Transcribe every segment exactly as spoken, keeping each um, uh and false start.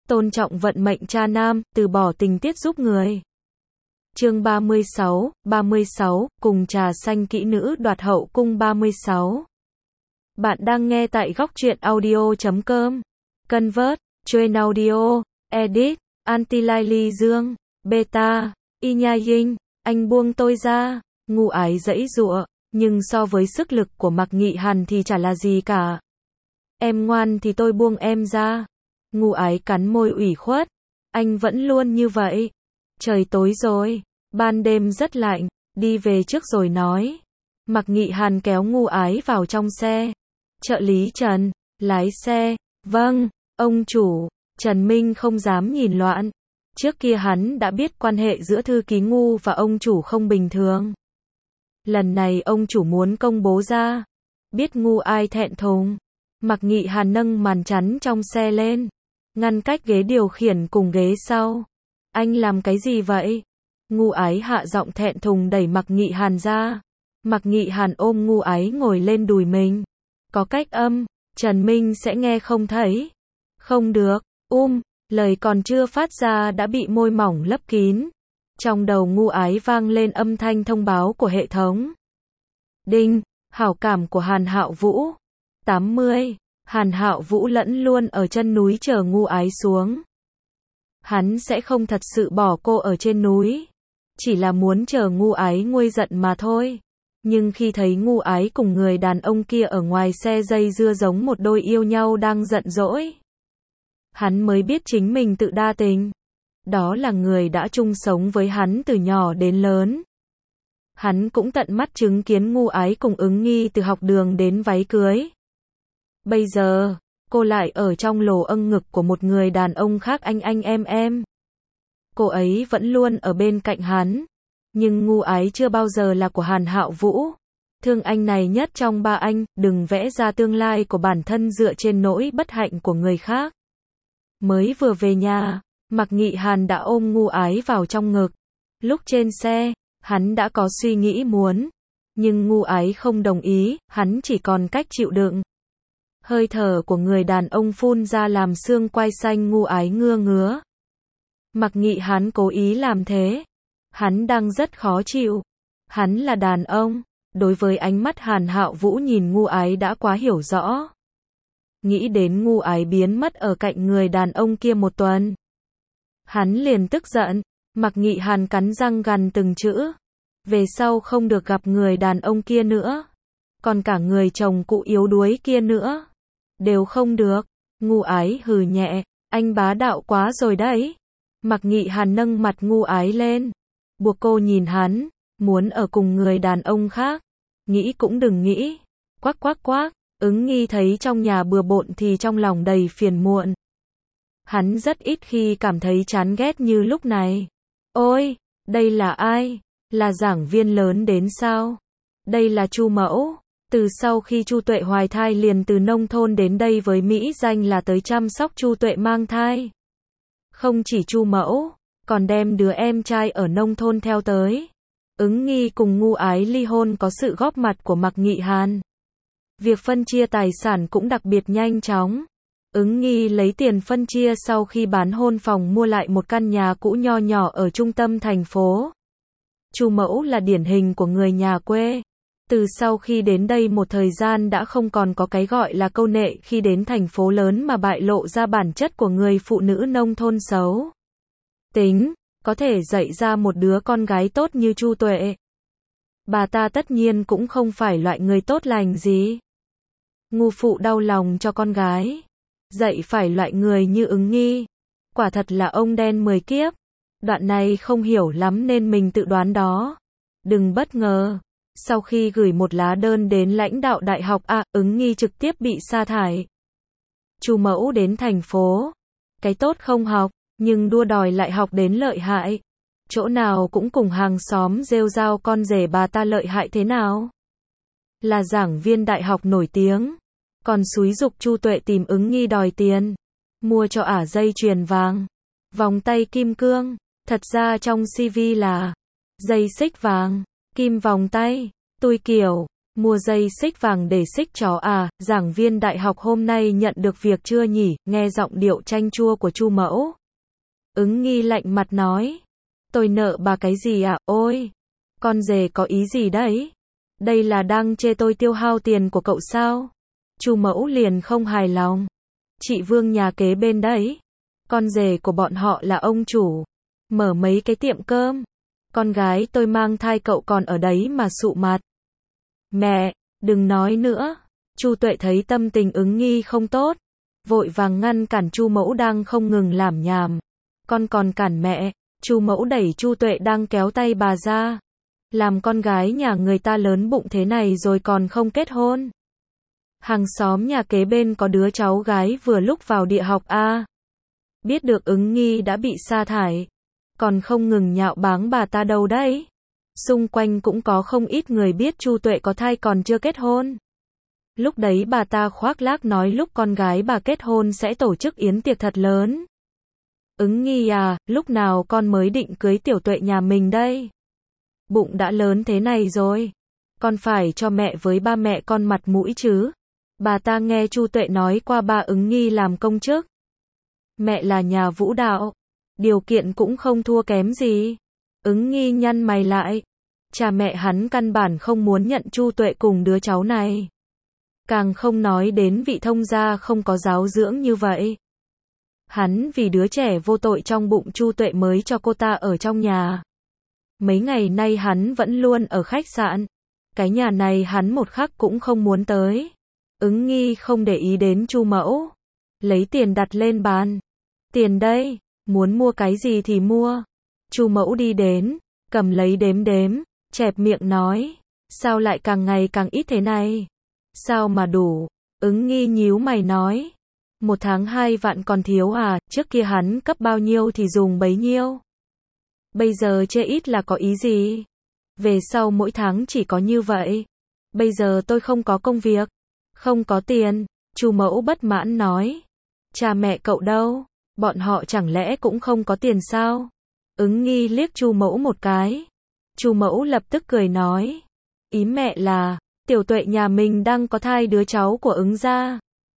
tôn trọng vận mệnh cha nam, từ bỏ tình tiết giúp người. Chương ba mươi sáu, ba mươi sáu, cùng trà xanh kỹ nữ đoạt hậu cung ba mươi sáu. Bạn đang nghe tại góc truyện audio chấm com. Convert, Train Audio, Edit, Anti-Lai Dương, Beta, Y Nha Yinh, anh buông tôi ra, Ngu Ái giãy giụa, nhưng so với sức lực của Mạc Nghị Hàn thì chả là gì cả. Em ngoan thì tôi buông em ra. Ngu Ái cắn môi ủy khuất. Anh vẫn luôn như vậy. Trời tối rồi, ban đêm rất lạnh, đi về trước rồi nói. Mạc Nghị Hàn kéo Ngu Ái vào trong xe. Trợ lý Trần, lái xe, vâng, ông chủ. Trần Minh không dám nhìn loạn. Trước kia hắn đã biết quan hệ giữa thư ký Ngu và ông chủ không bình thường. Lần này ông chủ muốn công bố ra. Biết Ngu Ái thẹn thùng. Mạc Nghị Hàn nâng màn chắn trong xe lên, ngăn cách ghế điều khiển cùng ghế sau. Anh làm cái gì vậy? Ngu Ái hạ giọng thẹn thùng đẩy Mạc Nghị Hàn ra. Mạc Nghị Hàn ôm Ngu Ái ngồi lên đùi mình. Có cách âm, Trần Minh sẽ nghe không thấy. Không được, um, lời còn chưa phát ra đã bị môi mỏng lấp kín. Trong đầu Ngu Ái vang lên âm thanh thông báo của hệ thống. Đinh, hảo cảm của Hàn Hạo Vũ. tám mươi. Hàn Hạo Vũ lẫn luôn ở chân núi chờ Ngu Ái xuống. Hắn sẽ không thật sự bỏ cô ở trên núi. Chỉ là muốn chờ Ngu Ái nguôi giận mà thôi. Nhưng khi thấy Ngu Ái cùng người đàn ông kia ở ngoài xe dây dưa giống một đôi yêu nhau đang giận dỗi, hắn mới biết chính mình tự đa tình. Đó là người đã chung sống với hắn từ nhỏ đến lớn. Hắn cũng tận mắt chứng kiến Ngu Ái cùng Ứng Nghi từ học đường đến váy cưới. Bây giờ, cô lại ở trong lồ âng ngực của một người đàn ông khác anh anh em em. Cô ấy vẫn luôn ở bên cạnh hắn. Nhưng Ngu Ái chưa bao giờ là của Hàn Hạo Vũ. Thương anh này nhất trong ba anh, đừng vẽ ra tương lai của bản thân dựa trên nỗi bất hạnh của người khác. Mới vừa về nhà, Mạc Nghị Hàn đã ôm Ngu Ái vào trong ngực. Lúc trên xe, hắn đã có suy nghĩ muốn. Nhưng Ngu Ái không đồng ý, hắn chỉ còn cách chịu đựng. Hơi thở của người đàn ông phun ra làm xương quai xanh Ngu Ái ngứa ngứa. Mạc Nghị Hàn cố ý làm thế. Hắn đang rất khó chịu. Hắn là đàn ông. Đối với ánh mắt Hàn Hạo Vũ nhìn Ngu Ái đã quá hiểu rõ. Nghĩ đến Ngu Ái biến mất ở cạnh người đàn ông kia một tuần, hắn liền tức giận. Mạc Nghị Hàn cắn răng gằn từng chữ. Về sau không được gặp người đàn ông kia nữa. Còn cả người chồng cũ yếu đuối kia nữa. Đều không được. Ngu Ái hừ nhẹ. Anh bá đạo quá rồi đấy. Mạc Nghị Hàn nâng mặt Ngu Ái lên. Buộc cô nhìn hắn. Muốn ở cùng người đàn ông khác. Nghĩ cũng đừng nghĩ. Quắc quắc quắc. Ứng Nghi thấy trong nhà bừa bộn thì trong lòng đầy phiền muộn. Hắn rất ít khi cảm thấy chán ghét như lúc này. Ôi, đây là ai? Là giảng viên lớn đến sao? Đây là Chu Mẫu. Từ sau khi Chu Tuệ hoài thai liền từ nông thôn đến đây với mỹ danh là tới chăm sóc Chu Tuệ mang thai. Không chỉ Chu Mẫu, còn đem đứa em trai ở nông thôn theo tới. Ứng Nghi cùng Ngu Ái ly hôn có sự góp mặt của Mạc Nghị Hàn. Việc phân chia tài sản cũng đặc biệt nhanh chóng. Ứng Nghi lấy tiền phân chia sau khi bán hôn phòng mua lại một căn nhà cũ nho nhỏ ở trung tâm thành phố. Chu Mẫu là điển hình của người nhà quê. Từ sau khi đến đây một thời gian đã không còn có cái gọi là câu nệ khi đến thành phố lớn mà bại lộ ra bản chất của người phụ nữ nông thôn xấu tính, có thể dạy ra một đứa con gái tốt như Chu Tuệ. Bà ta tất nhiên cũng không phải loại người tốt lành gì. Ngu phụ đau lòng cho con gái. Dạy phải loại người như Ứng Nghi. Quả thật là ông đen mười kiếp. Đoạn này không hiểu lắm nên mình tự đoán đó. Đừng bất ngờ. Sau khi gửi một lá đơn đến lãnh đạo đại học A, Ứng Nghi trực tiếp bị sa thải. Chu Mẫu đến thành phố. Cái tốt không học, nhưng đua đòi lại học đến lợi hại. Chỗ nào cũng cùng hàng xóm rêu rao con rể bà ta lợi hại thế nào. Là giảng viên đại học nổi tiếng. Còn xúi giục Chu Tuệ tìm Ứng Nghi đòi tiền. Mua cho ả dây chuyền vàng. Vòng tay kim cương. Thật ra trong xê vê là dây xích vàng, kim vòng tay, tui kiểu. Mua dây xích vàng để xích chó à, giảng viên đại học hôm nay nhận được việc chưa nhỉ, nghe giọng điệu chanh chua của Chu Mẫu. Ứng Nghi lạnh mặt nói. Tôi nợ bà cái gì à, ôi, con rể có ý gì đấy? Đây là đang chê tôi tiêu hao tiền của cậu sao? Chu Mẫu liền không hài lòng. Chị Vương nhà kế bên đấy. Con rể của bọn họ là ông chủ. Mở mấy cái tiệm cơm. Con gái tôi mang thai cậu còn ở đấy mà sụ mặt. Mẹ, đừng nói nữa. Chu Tuệ thấy tâm tình Ứng Nghi không tốt. Vội vàng ngăn cản Chu Mẫu đang không ngừng làm nhảm. Con còn cản mẹ. Chu Mẫu đẩy Chu Tuệ đang kéo tay bà ra. Làm con gái nhà người ta lớn bụng thế này rồi còn không kết hôn. Hàng xóm nhà kế bên có đứa cháu gái vừa lúc vào địa học A. Biết được Ứng Nghi đã bị sa thải. Còn không ngừng nhạo báng bà ta đâu đấy. Xung quanh cũng có không ít người biết Chu Tuệ có thai còn chưa kết hôn. Lúc đấy bà ta khoác lác nói lúc con gái bà kết hôn sẽ tổ chức yến tiệc thật lớn. Ứng Nghi à, lúc nào con mới định cưới Tiểu Tuệ nhà mình đây? Bụng đã lớn thế này rồi. Con phải cho mẹ với ba mẹ con mặt mũi chứ. Bà ta nghe Chu Tuệ nói qua ba Ứng Nghi làm công chức. Mẹ là nhà vũ đạo. Điều kiện cũng không thua kém gì. Ứng Nghi nhăn mày lại. Cha mẹ hắn căn bản không muốn nhận Chu Tuệ cùng đứa cháu này. Càng không nói đến vị thông gia không có giáo dưỡng như vậy. Hắn vì đứa trẻ vô tội trong bụng Chu Tuệ mới cho cô ta ở trong nhà. Mấy ngày nay hắn vẫn luôn ở khách sạn. Cái nhà này hắn một khắc cũng không muốn tới. Ứng Nghi không để ý đến Chu Mẫu. Lấy tiền đặt lên bàn. Tiền đây, muốn mua cái gì thì mua. Chu Mẫu đi đến, cầm lấy đếm đếm, chẹp miệng nói. Sao lại càng ngày càng ít thế này? Sao mà đủ? Ứng Nghi nhíu mày nói. Một tháng hai vạn còn thiếu à, trước kia hắn cấp bao nhiêu thì dùng bấy nhiêu. Bây giờ chê ít là có ý gì? Về sau mỗi tháng chỉ có như vậy. Bây giờ tôi không có công việc, không có tiền. Chu Mẫu bất mãn nói. Cha mẹ cậu đâu? Bọn họ chẳng lẽ cũng không có tiền sao? Ứng Nghi liếc Chu Mẫu một cái. Chu Mẫu lập tức cười nói. Ý mẹ là, Tiểu Tuệ nhà mình đang có thai đứa cháu của Ứng gia.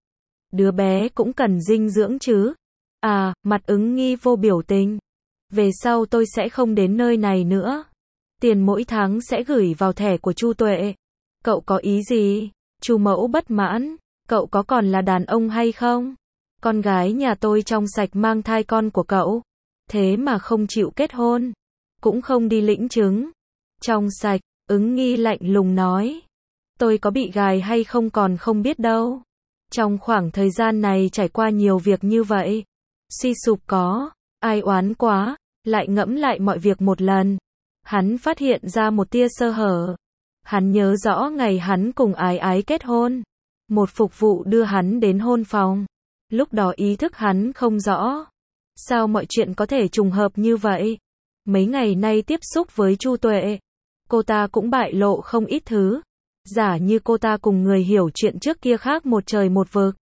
Đứa bé cũng cần dinh dưỡng chứ. À, mặt Ứng Nghi vô biểu tình. Về sau tôi sẽ không đến nơi này nữa. Tiền mỗi tháng sẽ gửi vào thẻ của Chu Tuệ. Cậu có ý gì? Chu Mẫu bất mãn. Cậu có còn là đàn ông hay không? Con gái nhà tôi trong sạch mang thai con của cậu. Thế mà không chịu kết hôn. Cũng không đi lĩnh chứng. Trong sạch, Ứng Nghi lạnh lùng nói. Tôi có bị gài hay không còn không biết đâu. Trong khoảng thời gian này trải qua nhiều việc như vậy. Suy sụp có. Ai oán quá. Lại ngẫm lại mọi việc một lần. Hắn phát hiện ra một tia sơ hở. Hắn nhớ rõ ngày hắn cùng Ái Ái kết hôn. Một phục vụ đưa hắn đến hôn phòng. Lúc đó ý thức hắn không rõ. Sao mọi chuyện có thể trùng hợp như vậy? Mấy ngày nay tiếp xúc với Chu Tuệ. Cô ta cũng bại lộ không ít thứ. Giả như cô ta cùng người hiểu chuyện trước kia khác một trời một vực.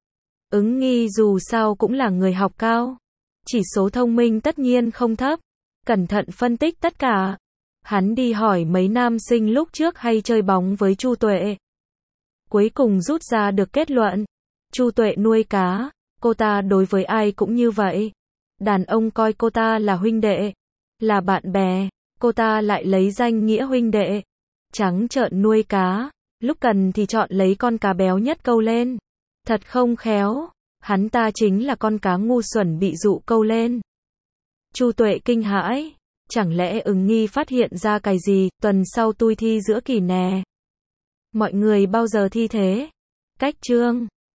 Ứng Nghi dù sao cũng là người học cao. Chỉ số thông minh tất nhiên không thấp. Cẩn thận phân tích tất cả. Hắn đi hỏi mấy nam sinh lúc trước hay chơi bóng với Chu Tuệ. Cuối cùng rút ra được kết luận. Chu Tuệ nuôi cá. Cô ta đối với ai cũng như vậy. Đàn ông coi cô ta là huynh đệ. Là bạn bè. Cô ta lại lấy danh nghĩa huynh đệ. Trắng trợn nuôi cá. Lúc cần thì chọn lấy con cá béo nhất câu lên. Thật không khéo. Hắn ta chính là con cá ngu xuẩn bị dụ câu lên. Chu Tuệ kinh hãi. Chẳng lẽ Ứng Nghi phát hiện ra cái gì, tuần sau tui thi giữa kỳ nè. Mọi người bao giờ thi thế? Cách chương